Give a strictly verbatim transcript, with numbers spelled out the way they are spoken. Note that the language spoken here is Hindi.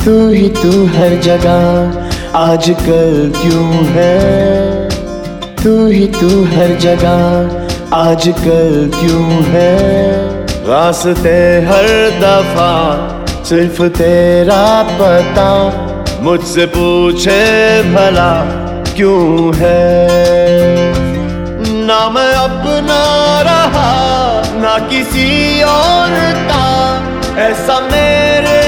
तू ही तू हर जगह आजकल क्यों है, तू ही तू हर जगह आजकल क्यों है। रास्ते हर दफा सिर्फ तेरा पता, मुझसे पूछे भला क्यों है। ना मैं अपना रहा ना किसी और का, ऐसा मेरे